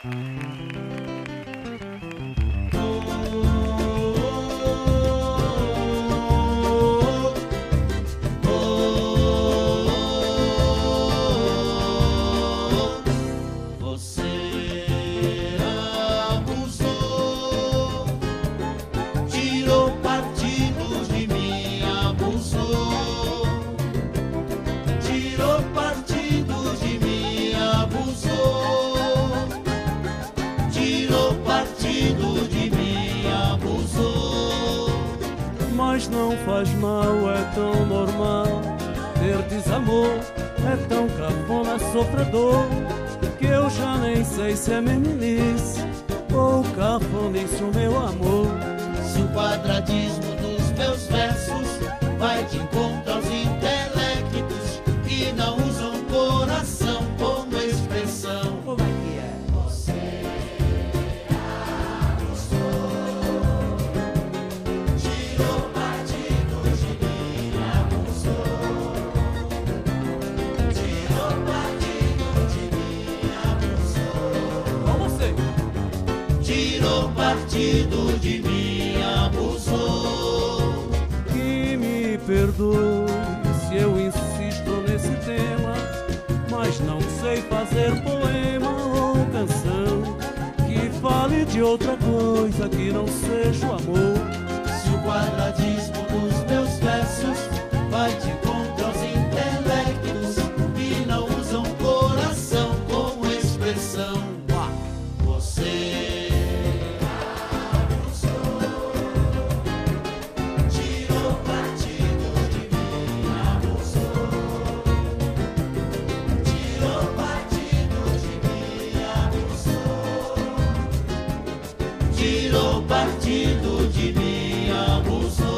Mas não faz mal, é tão normal. Ter desamor é tão cafona, sofredor, que eu já nem sei se é meninice ou cafonice o meu amor. Se o quadradismo dos meus versos vai de encontro aos intelectos que não usam coração como expressão. Como é que é? Você abusou, tirou partido de mim, abusou, tirou partido de mim, abusou. Com você. Tirou partido de mim, abusou. Que me perdoe se eu insisto nesse tema, mas não sei fazer poema ou canção que fale de outra coisa que não seja o amor. Se o quadradismo dos meus versos vai de encontro aos intelectos que não usam coração como expressão. Você abusou, tirou partido de mim, abusou, tirou partido de mim, abusou, tirou partido de mim, abusou.